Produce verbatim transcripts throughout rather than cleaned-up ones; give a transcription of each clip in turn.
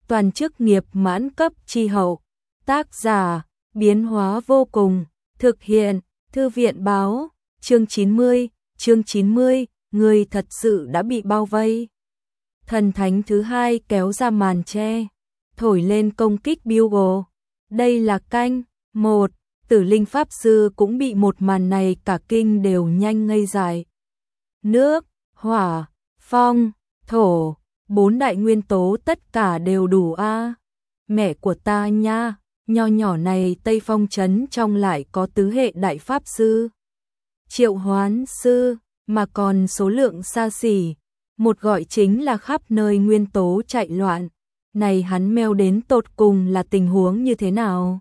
toàn chức nghiệp mãn cấp chi hậu. Tác giả, biến hóa vô cùng, thực hiện, thư viện báo, chương chín mươi, chương chín mươi, người thật sự đã bị bao vây. Thần thánh thứ hai kéo ra màn che, thổi lên công kích Bugle. Đây là canh, một, Tử Linh Pháp Sư cũng bị một màn này cả kinh đều nhanh ngây dại. Nước, hỏa, phong, thổ, bốn đại nguyên tố tất cả đều đủ a. À. Mẹ của ta nha, nho nhỏ này Tây Phong trấn trong lại có tứ hệ đại pháp sư, triệu hoán sư, mà còn số lượng xa xỉ, một gọi chính là khắp nơi nguyên tố chạy loạn. Này hắn meo đến tột cùng là tình huống như thế nào?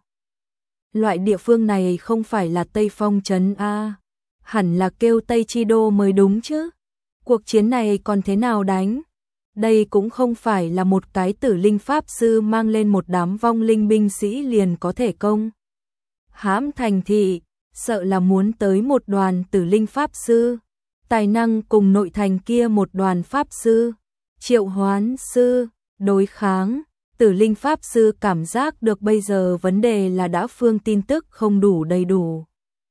Loại địa phương này không phải là Tây Phong trấn a, à. Hẳn là kêu Tây Chi Đô mới đúng chứ. Cuộc chiến này còn thế nào đánh? Đây cũng không phải là một cái Tử Linh Pháp Sư mang lên một đám vong linh binh sĩ liền có thể công hãm thành thị, sợ là muốn tới một đoàn Tử Linh Pháp Sư, tài năng cùng nội thành kia một đoàn Pháp Sư, triệu hoán sư, đối kháng. Tử Linh Pháp Sư cảm giác được bây giờ vấn đề là đã phương tin tức không đủ đầy đủ.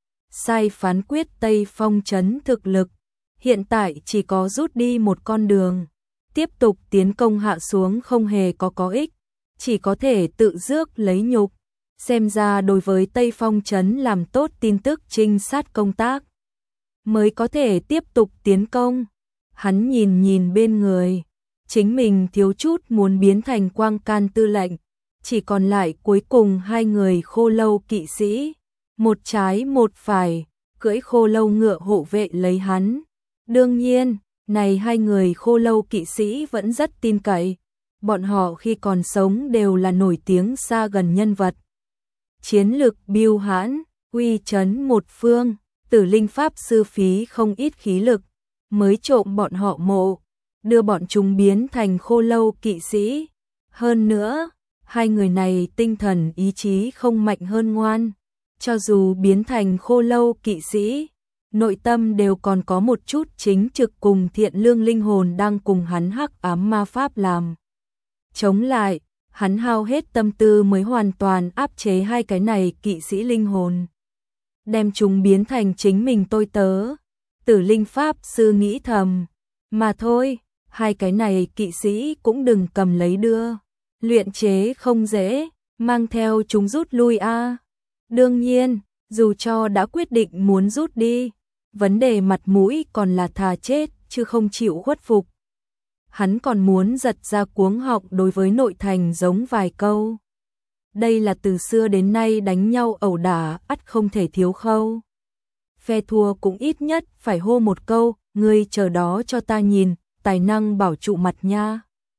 Sai phán quyết Tây Phong trấn thực lực, hiện tại chỉ có rút đi một con đường. Tiếp tục tiến công hạ xuống không hề có có ích, chỉ có thể tự rước lấy nhục. Xem ra đối với Tây Phong trấn làm tốt tin tức trinh sát công tác, mới có thể tiếp tục tiến công. Hắn nhìn nhìn bên người, chính mình thiếu chút muốn biến thành Quang Can tư lệnh, chỉ còn lại cuối cùng hai người khô lâu kỵ sĩ, một trái một phải, cưỡi khô lâu ngựa hộ vệ lấy hắn. Đương nhiên, này hai người khô lâu kỵ sĩ vẫn rất tin cậy, bọn họ khi còn sống đều là nổi tiếng xa gần nhân vật. Chiến lực biêu hãn, uy chấn một phương, Tử Linh Pháp Sư phí không ít khí lực, mới trộm bọn họ mộ, đưa bọn chúng biến thành khô lâu kỵ sĩ. Hơn nữa, hai người này tinh thần ý chí không mạnh hơn ngoan, cho dù biến thành khô lâu kỵ sĩ, nội tâm đều còn có một chút chính trực cùng thiện lương linh hồn đang cùng hắn hắc ám ma pháp làm chống lại. Hắn hao hết tâm tư mới hoàn toàn áp chế hai cái này kỵ sĩ linh hồn, đem chúng biến thành chính mình tôi tớ. Tử Linh Pháp Sư nghĩ thầm, mà thôi, hai cái này kỵ sĩ cũng đừng cầm lấy đưa, luyện chế không dễ, mang theo chúng rút lui a. À. Đương nhiên, dù cho đã quyết định muốn rút đi, vấn đề mặt mũi còn là thà chết chứ không chịu khuất phục. Hắn còn muốn giật ra cuống họng đối với nội thành giống vài câu. Đây là từ xưa đến nay đánh nhau ẩu đả ắt không thể thiếu khâu. Phe thua cũng ít nhất phải hô một câu, ngươi chờ đó cho ta nhìn, tài năng bảo trụ mặt nha.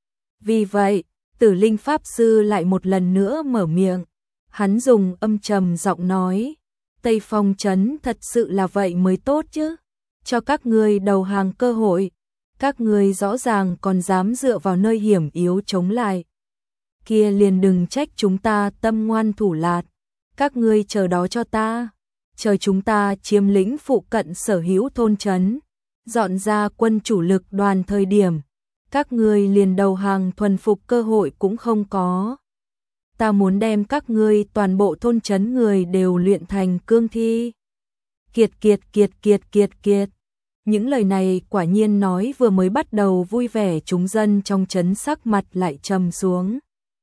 Vì vậy, Tử Linh Pháp Sư lại một lần nữa mở miệng. Hắn dùng âm trầm giọng nói, Tây Phong trấn thật sự là vậy mới tốt chứ. Cho các ngươi đầu hàng cơ hội. Các ngươi rõ ràng còn dám dựa vào nơi hiểm yếu chống lại. Kia liền đừng trách chúng ta tâm ngoan thủ lạt. Các ngươi chờ đó cho ta. Chờ chúng ta chiếm lĩnh phụ cận sở hữu thôn trấn, dọn ra quân chủ lực đoàn thời điểm, các ngươi liền đầu hàng thuần phục cơ hội cũng không có. Ta muốn đem các ngươi toàn bộ thôn trấn người đều luyện thành cương thi. Kiệt kiệt kiệt kiệt kiệt kiệt. Những lời này quả nhiên nói vừa mới bắt đầu vui vẻ, chúng dân trong trấn sắc mặt lại trầm xuống.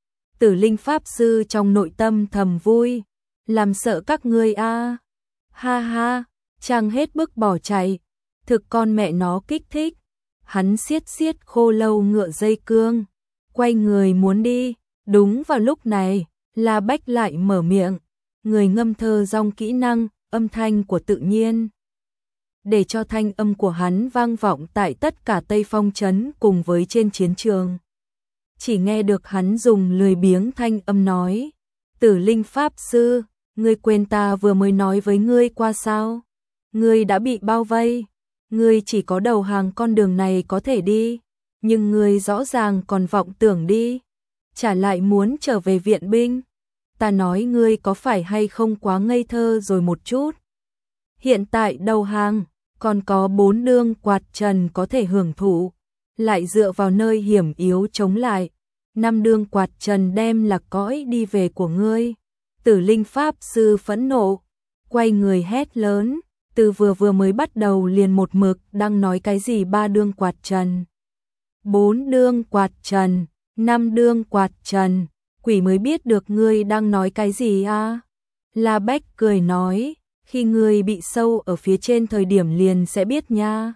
Tử Linh Pháp Sư trong nội tâm thầm vui, làm sợ các ngươi a. À. Ha ha, chàng hết bước bỏ chạy, thực con mẹ nó kích thích. Hắn siết siết khô lâu ngựa dây cương, quay người muốn đi. Đúng vào lúc này, La Bách lại mở miệng, người ngâm thơ dòng kỹ năng, âm thanh của tự nhiên, để cho thanh âm của hắn vang vọng tại tất cả Tây Phong trấn cùng với trên chiến trường. Chỉ nghe được hắn dùng lười biếng thanh âm nói, Tử Linh Pháp Sư, ngươi quên ta vừa mới nói với ngươi qua sao? Ngươi đã bị bao vây, ngươi chỉ có đầu hàng con đường này có thể đi, nhưng ngươi rõ ràng còn vọng tưởng đi, trả lại muốn trở về viện binh. Ta nói ngươi có phải hay không quá ngây thơ rồi một chút? Hiện tại đầu hàng, còn có bốn nương quạt trần có thể hưởng thụ, lại dựa vào nơi hiểm yếu chống lại, năm đương quạt trần đem là cõi đi về của ngươi. Tử Linh Pháp Sư phẫn nộ, quay người hét lớn, từ vừa vừa mới bắt đầu liền một mực đang nói cái gì ba đương quạt trần, bốn đương quạt trần, năm đương quạt trần, quỷ mới biết được ngươi đang nói cái gì a. À? La Bách cười nói, khi ngươi bị sâu ở phía trên thời điểm liền sẽ biết nha.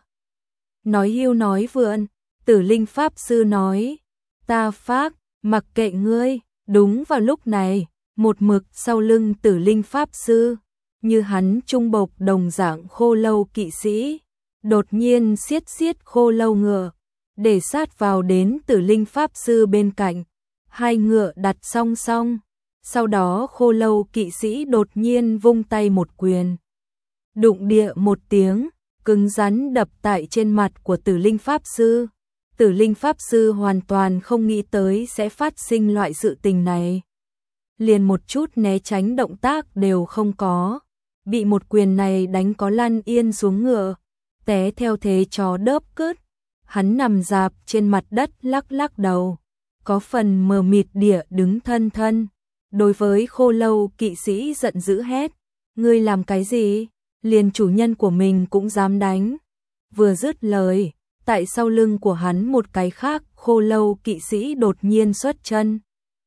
Nói hưu nói vượn, Tử Linh Pháp Sư nói, ta phác, mặc kệ ngươi. Đúng vào lúc này, một mực sau lưng Tử Linh Pháp Sư, như hắn trung bộc đồng dạng khô lâu kỵ sĩ, đột nhiên siết siết khô lâu ngựa, để sát vào đến Tử Linh Pháp Sư bên cạnh, hai ngựa đặt song song. Sau đó khô lâu kỵ sĩ đột nhiên vung tay một quyền, đụng địa một tiếng, cứng rắn đập tại trên mặt của Tử Linh Pháp Sư. Tử Linh Pháp Sư hoàn toàn không nghĩ tới sẽ phát sinh loại sự tình này, liền một chút né tránh động tác đều không có, bị một quyền này đánh có lăn yên xuống ngựa, té theo thế chó đớp cứt. Hắn nằm rạp trên mặt đất lắc lắc đầu, có phần mờ mịt địa đứng thân thân. Đối với khô lâu kỵ sĩ giận dữ hét, ngươi làm cái gì? Liền chủ nhân của mình cũng dám đánh. Vừa dứt lời, tại sau lưng của hắn một cái khác khô lâu kỵ sĩ đột nhiên xuất chân,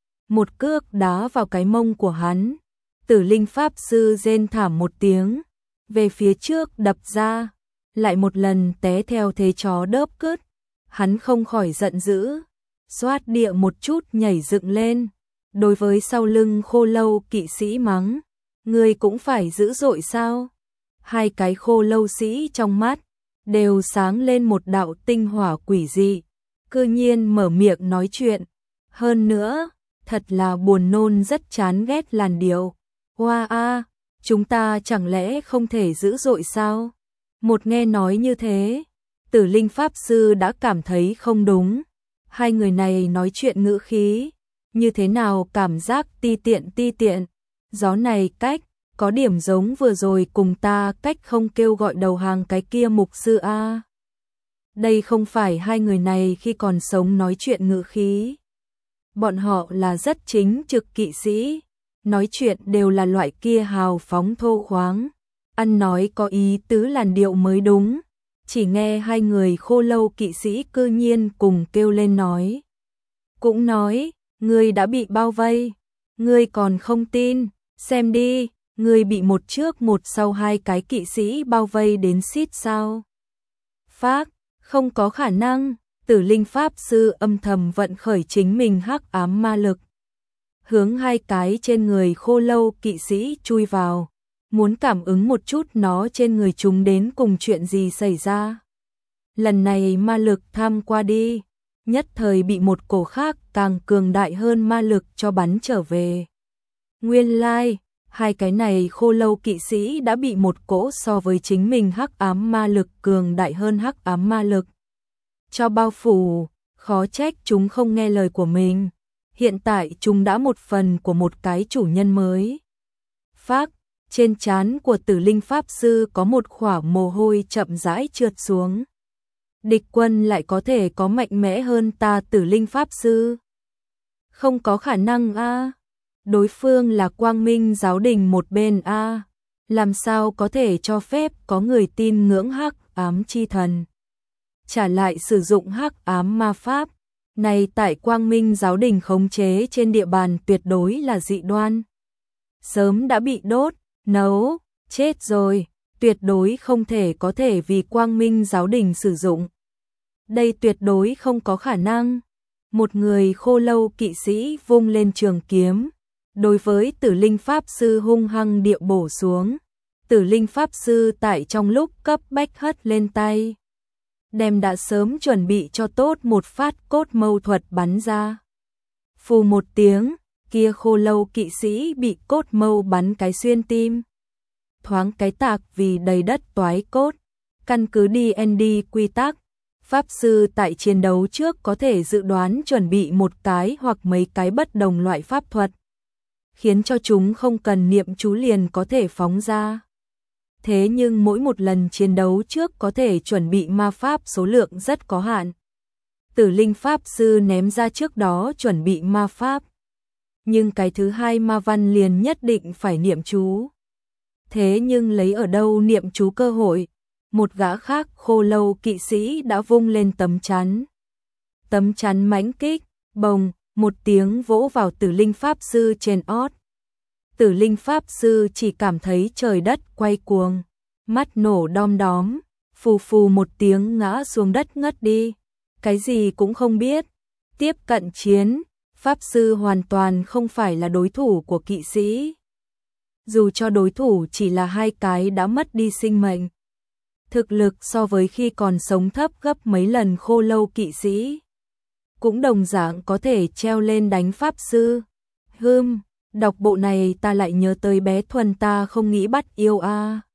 một cước đá vào cái mông của hắn. Tử Linh Pháp Sư rên thảm một tiếng, về phía trước đập ra, lại một lần té theo thế chó đớp cứt. Hắn không khỏi giận dữ, xoát địa một chút nhảy dựng lên, đối với sau lưng khô lâu kỵ sĩ mắng, ngươi cũng phải dữ dội sao? Hai cái khô lâu sĩ trong mắt đều sáng lên một đạo tinh hỏa quỷ dị, cư nhiên mở miệng nói chuyện. Hơn nữa, thật là buồn nôn, rất chán ghét làn điệu. Hoa a, chúng ta chẳng lẽ không thể dữ dội sao? Một nghe nói như thế, Tử Linh Pháp Sư đã cảm thấy không đúng. Hai người này nói chuyện ngữ khí, như thế nào cảm giác ti tiện ti tiện. Gió này cách, có điểm giống vừa rồi cùng ta cách không kêu gọi đầu hàng cái kia mục sư a. Đây không phải hai người này khi còn sống nói chuyện ngữ khí. Bọn họ là rất chính trực kỵ sĩ, nói chuyện đều là loại kia hào phóng thô khoáng, ăn nói có ý tứ làn điệu mới đúng. Chỉ nghe hai người khô lâu kỵ sĩ cư nhiên cùng kêu lên nói. Cũng nói, ngươi đã bị bao vây, ngươi còn không tin, xem đi, ngươi bị một trước một sau hai cái kỵ sĩ bao vây đến xít sao. Phác, không có khả năng. Tử Linh Pháp Sư âm thầm vận khởi chính mình hắc ám ma lực, hướng hai cái trên người khô lâu kỵ sĩ chui vào, muốn cảm ứng một chút nó trên người chúng đến cùng chuyện gì xảy ra. Lần này ma lực tham qua đi, nhất thời bị một cổ khác càng cường đại hơn ma lực cho bắn trở về. Nguyên lai, like, hai cái này khô lâu kỵ sĩ đã bị một cỗ so với chính mình hắc ám ma lực cường đại hơn hắc ám ma lực cho bao phủ, khó trách chúng không nghe lời của mình. Hiện tại chúng đã một phần của một cái chủ nhân mới. Phác, trên trán của Tử Linh Pháp Sư có một khỏa mồ hôi chậm rãi trượt xuống. Địch quân lại có thể có mạnh mẽ hơn ta Tử Linh Pháp Sư? Không có khả năng a. À. Đối phương là Quang Minh giáo đình một bên a. À. Làm sao có thể cho phép có người tin ngưỡng hắc ám chi thần trả lại sử dụng hắc ám ma pháp, này tại Quang Minh giáo đình khống chế trên địa bàn tuyệt đối là dị đoan. Sớm đã bị đốt, nấu, chết rồi, tuyệt đối không thể có thể vì Quang Minh giáo đình sử dụng. Đây tuyệt đối không có khả năng. Một người khô lâu kỵ sĩ vung lên trường kiếm, đối với Tử Linh Pháp Sư hung hăng địa bổ xuống. Tử Linh Pháp Sư tại trong lúc cấp bách hất lên tay, đem đã sớm chuẩn bị cho tốt một phát cốt mâu thuật bắn ra. Phù một tiếng, kia khô lâu kỵ sĩ bị cốt mâu bắn cái xuyên tim. Thoáng cái tạc vì đầy đất toái cốt. Căn cứ đê and đê quy tắc, Pháp Sư tại chiến đấu trước có thể dự đoán chuẩn bị một cái hoặc mấy cái bất đồng loại pháp thuật, khiến cho chúng không cần niệm chú liền có thể phóng ra. Thế nhưng mỗi một lần chiến đấu trước có thể chuẩn bị ma pháp số lượng rất có hạn. Tử Linh Pháp Sư ném ra trước đó chuẩn bị ma pháp. Nhưng cái thứ hai ma văn liền nhất định phải niệm chú. Thế nhưng lấy ở đâu niệm chú cơ hội, một gã khác Khô Lâu kỵ sĩ đã vung lên tấm chắn. Tấm chắn mãnh kích, bồng, một tiếng vỗ vào Tử Linh Pháp Sư trên ót. Tử Linh Pháp Sư chỉ cảm thấy trời đất quay cuồng, mắt nổ đom đóm, phù phù một tiếng ngã xuống đất ngất đi, cái gì cũng không biết. Tiếp cận chiến, Pháp Sư hoàn toàn không phải là đối thủ của kỵ sĩ. Dù cho đối thủ chỉ là hai cái đã mất đi sinh mệnh. Thực lực so với khi còn sống thấp gấp mấy lần Khô Lâu kỵ sĩ. Cũng đồng dạng có thể treo lên đánh Pháp Sư. Hừm, đọc bộ này ta lại nhớ tới bé Thuần ta không nghĩ bắt yêu a. À.